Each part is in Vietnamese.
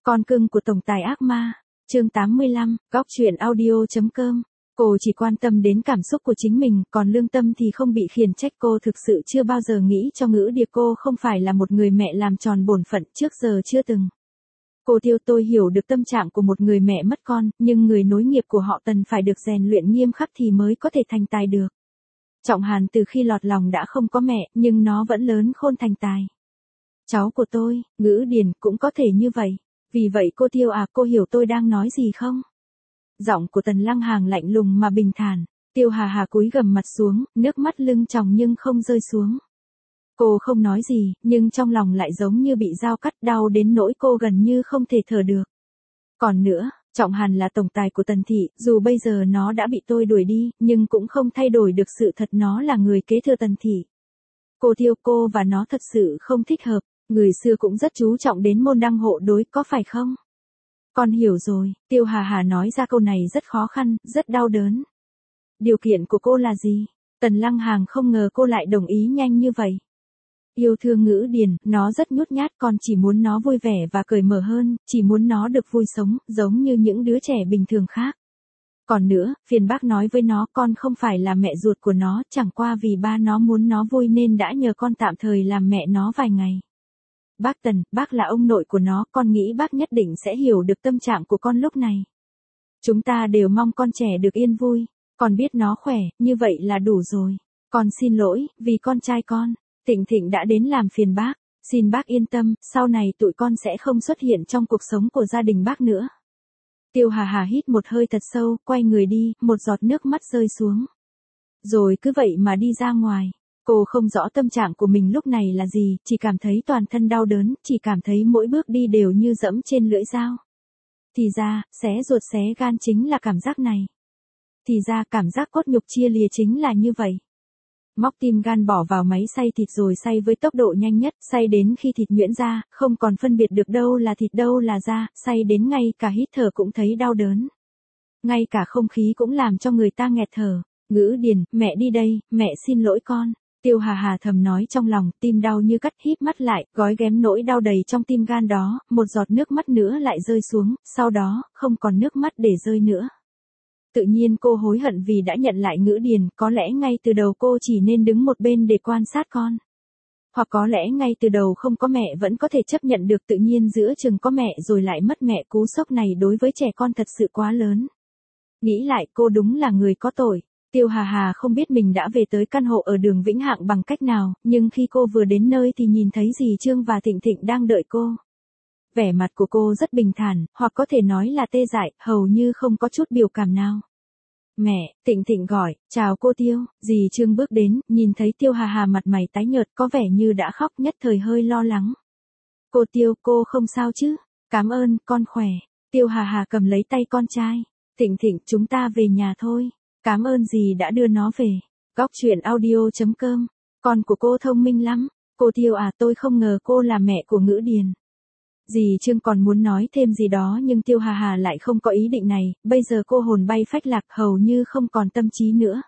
Con cưng của tổng tài ác ma, chương 85, góc truyện audio.com. Cô chỉ quan tâm đến cảm xúc của chính mình, còn lương tâm thì không bị khiển trách. Cô thực sự chưa bao giờ nghĩ cho Ngữ Điệp cô không phải là một người mẹ làm tròn bổn phận, trước giờ chưa từng. Cô Tiêu, tôi hiểu được tâm trạng của một người mẹ mất con, nhưng người nối nghiệp của họ Tần phải được rèn luyện nghiêm khắc thì mới có thể thành tài được. Trọng Hàn từ khi lọt lòng đã không có mẹ, nhưng nó vẫn lớn khôn thành tài. Cháu của tôi, Ngữ Điền, cũng có thể như vậy. Vì vậy cô Tiêu à, cô hiểu tôi đang nói gì không? Giọng của Tần Lăng Hàng lạnh lùng mà bình thản. Tiêu Hà Hà cúi gằm mặt xuống, nước mắt lưng tròng nhưng không rơi xuống. Cô không nói gì, nhưng trong lòng lại giống như bị dao cắt, đau đến nỗi cô gần như không thể thở được. Còn nữa, Trọng Hàn là tổng tài của Tần thị, dù bây giờ nó đã bị tôi đuổi đi, nhưng cũng không thay đổi được sự thật nó là người kế thừa Tần thị. Cô Tiêu, cô và nó thật sự không thích hợp. Người xưa cũng rất chú trọng đến môn đăng hộ đối, có phải không? Con hiểu rồi. Tiêu Hà Hà nói ra câu này rất khó khăn, rất đau đớn. Điều kiện của cô là gì? Tần Lăng Hàng không ngờ cô lại đồng ý nhanh như vậy. Yêu thương Ngữ Điền, nó rất nhút nhát, con chỉ muốn nó vui vẻ và cởi mở hơn, chỉ muốn nó được vui sống, giống như những đứa trẻ bình thường khác. Còn nữa, phiền bác nói với nó con không phải là mẹ ruột của nó, chẳng qua vì ba nó muốn nó vui nên đã nhờ con tạm thời làm mẹ nó vài ngày. Bác Tần, bác là ông nội của nó, con nghĩ bác nhất định sẽ hiểu được tâm trạng của con lúc này. Chúng ta đều mong con trẻ được yên vui, con biết nó khỏe, như vậy là đủ rồi. Con xin lỗi, vì con trai con, Thịnh Thịnh đã đến làm phiền bác, xin bác yên tâm, sau này tụi con sẽ không xuất hiện trong cuộc sống của gia đình bác nữa. Tiêu Hà Hà hít một hơi thật sâu, quay người đi, một giọt nước mắt rơi xuống. Rồi cứ vậy mà đi ra ngoài. Cô không rõ tâm trạng của mình lúc này là gì, chỉ cảm thấy toàn thân đau đớn, chỉ cảm thấy mỗi bước đi đều như dẫm trên lưỡi dao. Thì ra, xé ruột xé gan chính là cảm giác này. Thì ra, cảm giác cốt nhục chia lìa chính là như vậy. Móc tim gan bỏ vào máy xay thịt rồi xay với tốc độ nhanh nhất, xay đến khi thịt nhuyễn ra, không còn phân biệt được đâu là thịt đâu là da, xay đến ngay cả hít thở cũng thấy đau đớn. Ngay cả không khí cũng làm cho người ta nghẹt thở. Ngữ Điền, mẹ đi đây, mẹ xin lỗi con. Tiêu Hà Hà thầm nói trong lòng, tim đau như cắt, híp mắt lại, gói ghém nỗi đau đầy trong tim gan đó, một giọt nước mắt nữa lại rơi xuống, sau đó, không còn nước mắt để rơi nữa. Tự nhiên cô hối hận vì đã nhận lại Ngữ Điền, có lẽ ngay từ đầu cô chỉ nên đứng một bên để quan sát con. Hoặc có lẽ ngay từ đầu không có mẹ vẫn có thể chấp nhận được, tự nhiên giữa chừng có mẹ rồi lại mất mẹ, cú sốc này đối với trẻ con thật sự quá lớn. Nghĩ lại cô đúng là người có tội. Tiêu Hà Hà không biết mình đã về tới căn hộ ở đường Vĩnh Hạng bằng cách nào, nhưng khi cô vừa đến nơi thì nhìn thấy dì Trương và Thịnh Thịnh đang đợi cô. Vẻ mặt của cô rất bình thản, hoặc có thể nói là tê dại, hầu như không có chút biểu cảm nào. Mẹ, Thịnh Thịnh gọi, chào cô Tiêu. Dì Trương bước đến, nhìn thấy Tiêu Hà Hà mặt mày tái nhợt, có vẻ như đã khóc, nhất thời hơi lo lắng. Cô Tiêu, cô không sao chứ? Cảm ơn, con khỏe. Tiêu Hà Hà cầm lấy tay con trai. Thịnh Thịnh, chúng ta về nhà thôi. Cảm ơn dì đã đưa nó về. Góc truyện audio.com. Con của cô thông minh lắm. Cô Tiêu à, tôi không ngờ cô là mẹ của Ngữ Điền. Dì Trương còn muốn nói thêm gì đó nhưng Tiêu Hà Hà lại không có ý định này, bây giờ cô hồn bay phách lạc, hầu như không còn tâm trí nữa.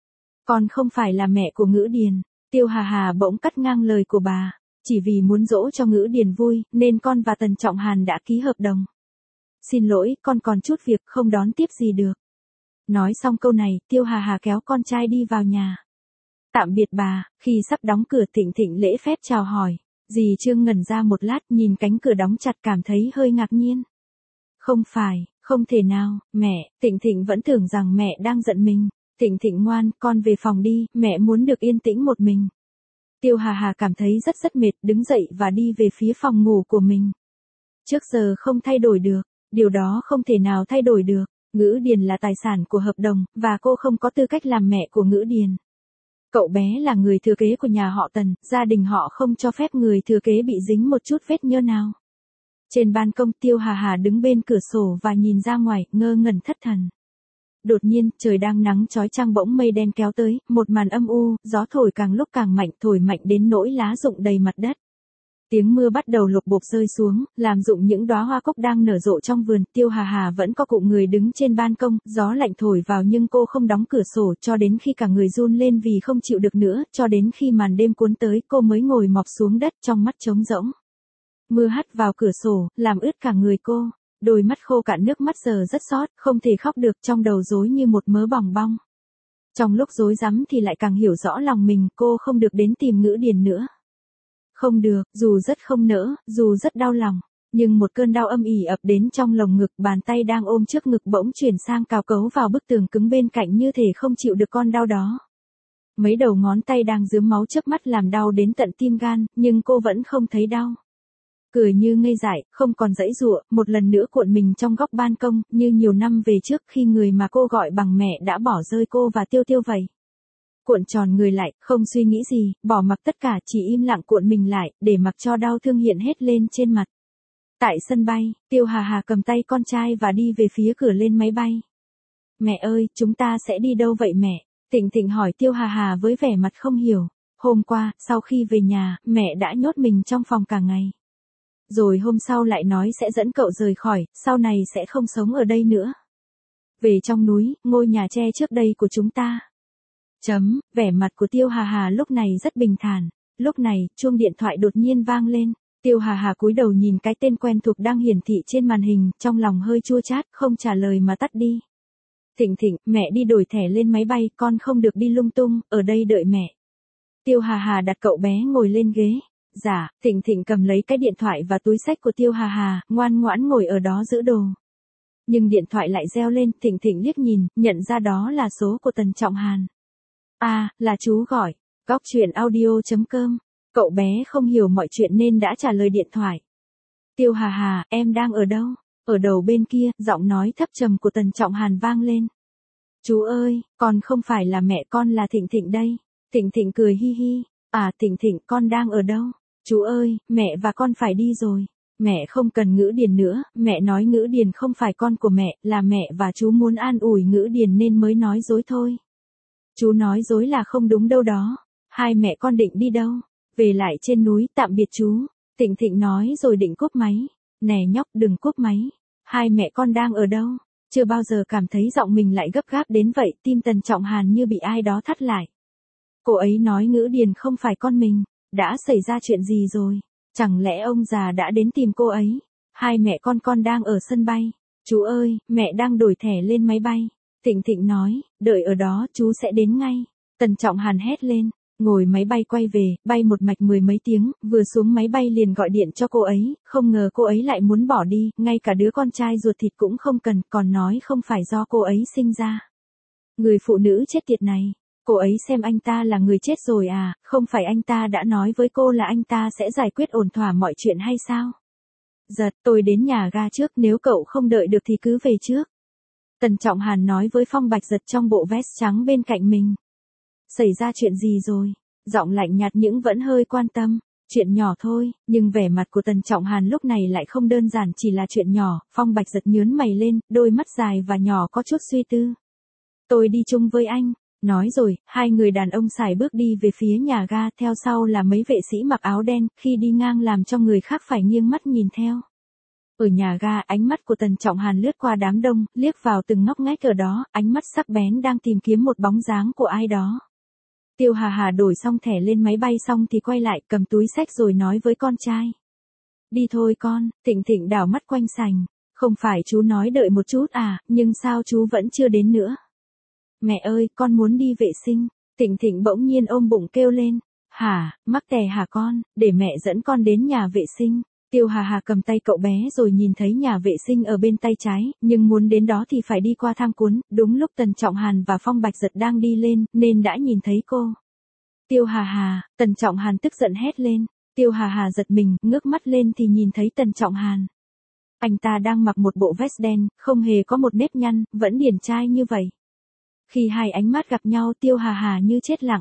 Con không phải là mẹ của Ngữ Điền. Tiêu Hà Hà bỗng cắt ngang lời của bà. Chỉ vì muốn dỗ cho Ngữ Điền vui, nên con và Tần Trọng Hàn đã ký hợp đồng. Xin lỗi, con còn chút việc không đón tiếp gì được. Nói xong câu này, Tiêu Hà Hà kéo con trai đi vào nhà. Tạm biệt bà, khi sắp đóng cửa Thịnh Thịnh lễ phép chào hỏi. Dì Trương ngẩn ra một lát, nhìn cánh cửa đóng chặt cảm thấy hơi ngạc nhiên. Không phải, không thể nào, mẹ. Thịnh Thịnh vẫn tưởng rằng mẹ đang giận mình. Thịnh Thịnh ngoan, con về phòng đi, mẹ muốn được yên tĩnh một mình. Tiêu Hà Hà cảm thấy rất mệt, đứng dậy và đi về phía phòng ngủ của mình. Trước giờ không thay đổi được, điều đó không thể nào thay đổi được. Ngữ Điền là tài sản của hợp đồng, và cô không có tư cách làm mẹ của Ngữ Điền. Cậu bé là người thừa kế của nhà họ Tần, gia đình họ không cho phép người thừa kế bị dính một chút vết nhơ nào. Trên ban công, Tiêu Hà Hà đứng bên cửa sổ và nhìn ra ngoài, ngơ ngẩn thất thần. Đột nhiên, trời đang nắng chói chang bỗng mây đen kéo tới, một màn âm u, gió thổi càng lúc càng mạnh, thổi mạnh đến nỗi lá rụng đầy mặt đất. Tiếng mưa bắt đầu lộp bộp rơi xuống, làm rụng những đóa hoa cúc đang nở rộ trong vườn. Tiêu Hà Hà vẫn có cụm người đứng trên ban công, gió lạnh thổi vào nhưng cô không đóng cửa sổ, cho đến khi cả người run lên vì không chịu được nữa, cho đến khi màn đêm cuốn tới, cô mới ngồi mọp xuống đất, trong mắt trống rỗng. Mưa hắt vào cửa sổ, làm ướt cả người cô. Đôi mắt khô cạn nước mắt giờ rất xót, không thể khóc được, trong đầu rối như một mớ bòng bong. Trong lúc rối rắm thì lại càng hiểu rõ lòng mình, cô không được đến tìm Ngữ Điền nữa. Không được, dù rất không nỡ, dù rất đau lòng. Nhưng một cơn đau âm ỉ ập đến trong lồng ngực, bàn tay đang ôm trước ngực bỗng chuyển sang cào cấu vào bức tường cứng bên cạnh như thể không chịu được con đau đó. Mấy đầu ngón tay đang rướm máu chớp mắt làm đau đến tận tim gan, nhưng cô vẫn không thấy đau. Cười như ngây dại, không còn giãy giụa, một lần nữa cuộn mình trong góc ban công, như nhiều năm về trước khi người mà cô gọi bằng mẹ đã bỏ rơi cô và Tiêu Tiêu vậy. Cuộn tròn người lại, không suy nghĩ gì, bỏ mặc tất cả, chỉ im lặng cuộn mình lại, để mặc cho đau thương hiện hết lên trên mặt. Tại sân bay, Tiêu Hà Hà cầm tay con trai và đi về phía cửa lên máy bay. Mẹ ơi, chúng ta sẽ đi đâu vậy mẹ? Thịnh Thịnh hỏi Tiêu Hà Hà với vẻ mặt không hiểu. Hôm qua, sau khi về nhà, mẹ đã nhốt mình trong phòng cả ngày. Rồi hôm sau lại nói sẽ dẫn cậu rời khỏi, sau này sẽ không sống ở đây nữa. Về trong núi, ngôi nhà tre trước đây của chúng ta. Vẻ mặt của Tiêu Hà Hà lúc này rất bình thản. Lúc này, chuông điện thoại đột nhiên vang lên. Tiêu Hà Hà cúi đầu nhìn cái tên quen thuộc đang hiển thị trên màn hình, trong lòng hơi chua chát, không trả lời mà tắt đi. Thịnh Thịnh, mẹ đi đổi thẻ lên máy bay, con không được đi lung tung, ở đây đợi mẹ. Tiêu Hà Hà đặt cậu bé ngồi lên ghế. Dạ, Thịnh Thịnh cầm lấy cái điện thoại và túi xách của Tiêu Hà Hà, ngoan ngoãn ngồi ở đó giữ đồ. Nhưng điện thoại lại reo lên, Thịnh Thịnh liếc nhìn, nhận ra đó là số của Tần Trọng Hàn. À, là chú gọi. Góc chuyện audio.com. Cậu bé không hiểu mọi chuyện nên đã trả lời điện thoại. Tiêu Hà Hà, em đang ở đâu? Ở đầu bên kia, giọng nói thấp trầm của Tần Trọng Hàn vang lên. Chú ơi, con không phải là mẹ, con là Thịnh Thịnh đây. Thịnh Thịnh cười hi hi. À, Thịnh Thịnh, con đang ở đâu? Chú ơi, mẹ và con phải đi rồi. Mẹ không cần Ngữ Điền nữa, mẹ nói Ngữ Điền không phải con của mẹ, là mẹ và chú muốn an ủi Ngữ Điền nên mới nói dối thôi. Chú nói dối là không đúng đâu đó. Hai mẹ con định đi đâu? Về lại trên núi, tạm biệt chú. Thịnh Thịnh nói rồi định cúp máy. Nè nhóc, đừng cúp máy. Hai mẹ con đang ở đâu? Chưa bao giờ cảm thấy giọng mình lại gấp gáp đến vậy, tim Tần Trọng Hàn như bị ai đó thắt lại. Cô ấy nói Ngữ Điền không phải con mình. Đã xảy ra chuyện gì rồi? Chẳng lẽ ông già đã đến tìm cô ấy? Hai mẹ con đang ở sân bay. Chú ơi, mẹ đang đổi thẻ lên máy bay. Thịnh Thịnh nói, đợi ở đó, chú sẽ đến ngay. Tần Trọng Hàn hét lên. Ngồi máy bay quay về, bay một mạch 10 mấy tiếng, vừa xuống máy bay liền gọi điện cho cô ấy, không ngờ cô ấy lại muốn bỏ đi, ngay cả đứa con trai ruột thịt cũng không cần, còn nói không phải do cô ấy sinh ra. Người phụ nữ chết tiệt này, cô ấy xem anh ta là người chết rồi à, không phải anh ta đã nói với cô là anh ta sẽ giải quyết ổn thỏa mọi chuyện hay sao? Giật, tôi đến nhà ga trước, nếu cậu không đợi được thì cứ về trước. Tần Trọng Hàn nói với Phong Bạch Giật trong bộ vest trắng bên cạnh mình. Xảy ra chuyện gì rồi? Giọng lạnh nhạt nhưng vẫn hơi quan tâm. Chuyện nhỏ thôi, nhưng vẻ mặt của Tần Trọng Hàn lúc này lại không đơn giản chỉ là chuyện nhỏ. Phong Bạch Giật nhướng mày lên, đôi mắt dài và nhỏ có chút suy tư. Tôi đi chung với anh. Nói rồi, hai người đàn ông sải bước đi về phía nhà ga, theo sau là mấy vệ sĩ mặc áo đen, khi đi ngang làm cho người khác phải nghiêng mắt nhìn theo. Ở nhà ga, ánh mắt của Tần Trọng Hàn lướt qua đám đông, liếc vào từng ngóc ngách ở đó, ánh mắt sắc bén đang tìm kiếm một bóng dáng của ai đó. Tiêu Hà Hà đổi xong thẻ lên máy bay xong thì quay lại, cầm túi xách rồi nói với con trai. Đi thôi con. Thịnh Thịnh đảo mắt quanh sành. Không phải chú nói đợi một chút à, nhưng sao chú vẫn chưa đến nữa? Mẹ ơi, con muốn đi vệ sinh. Thịnh Thịnh bỗng nhiên ôm bụng kêu lên. Hả, mắc tè hả con, để mẹ dẫn con đến nhà vệ sinh. Tiêu Hà Hà cầm tay cậu bé rồi nhìn thấy nhà vệ sinh ở bên tay trái, nhưng muốn đến đó thì phải đi qua thang cuốn, đúng lúc Tần Trọng Hàn và Phong Bạch Giật đang đi lên, nên đã nhìn thấy cô. Tiêu Hà Hà, Tần Trọng Hàn tức giận hét lên. Tiêu Hà Hà giật mình, ngước mắt lên thì nhìn thấy Tần Trọng Hàn. Anh ta đang mặc một bộ vest đen, không hề có một nếp nhăn, vẫn điển trai như vậy. Khi hai ánh mắt gặp nhau Tiêu Hà Hà như chết lặng.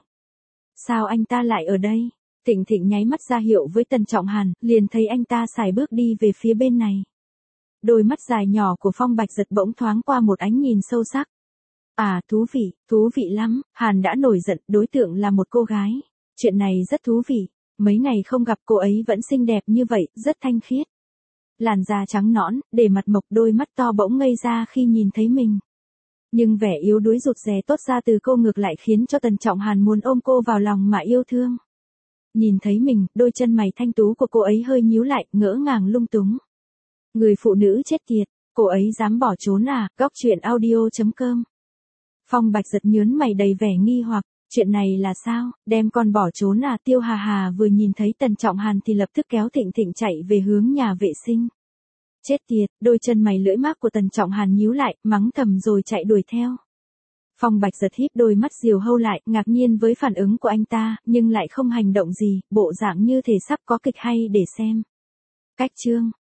Sao anh ta lại ở đây? Thịnh Thịnh nháy mắt ra hiệu với Tần Trọng Hàn, liền thấy anh ta sải bước đi về phía bên này. Đôi mắt dài nhỏ của Phong Bạch Giật bỗng thoáng qua một ánh nhìn sâu sắc. À, thú vị lắm, Hàn đã nổi giận, đối tượng là một cô gái. Chuyện này rất thú vị, mấy ngày không gặp cô ấy vẫn xinh đẹp như vậy, rất thanh khiết. Làn da trắng nõn, để mặt mộc, đôi mắt to bỗng ngây ra khi nhìn thấy mình. Nhưng vẻ yếu đuối rụt rè tốt ra từ cô ngược lại khiến cho Tần Trọng Hàn muốn ôm cô vào lòng mà yêu thương. Nhìn thấy mình, đôi chân mày thanh tú của cô ấy hơi nhíu lại, ngỡ ngàng lung túng. Người phụ nữ chết tiệt, cô ấy dám bỏ trốn à? Góc chuyện audio.com. Phong Bạch Giật nhớn mày đầy vẻ nghi hoặc, chuyện này là sao, đem con bỏ trốn à? Tiêu Hà Hà vừa nhìn thấy Tần Trọng Hàn thì lập tức kéo Thịnh Thịnh chạy về hướng nhà vệ sinh. Chết tiệt, đôi chân mày lưỡi mác của Tần Trọng Hàn nhíu lại, mắng thầm rồi chạy đuổi theo. Phong Bạch Giật híp đôi mắt diều hâu lại, ngạc nhiên với phản ứng của anh ta, nhưng lại không hành động gì, bộ dạng như thể sắp có kịch hay để xem. Cách chương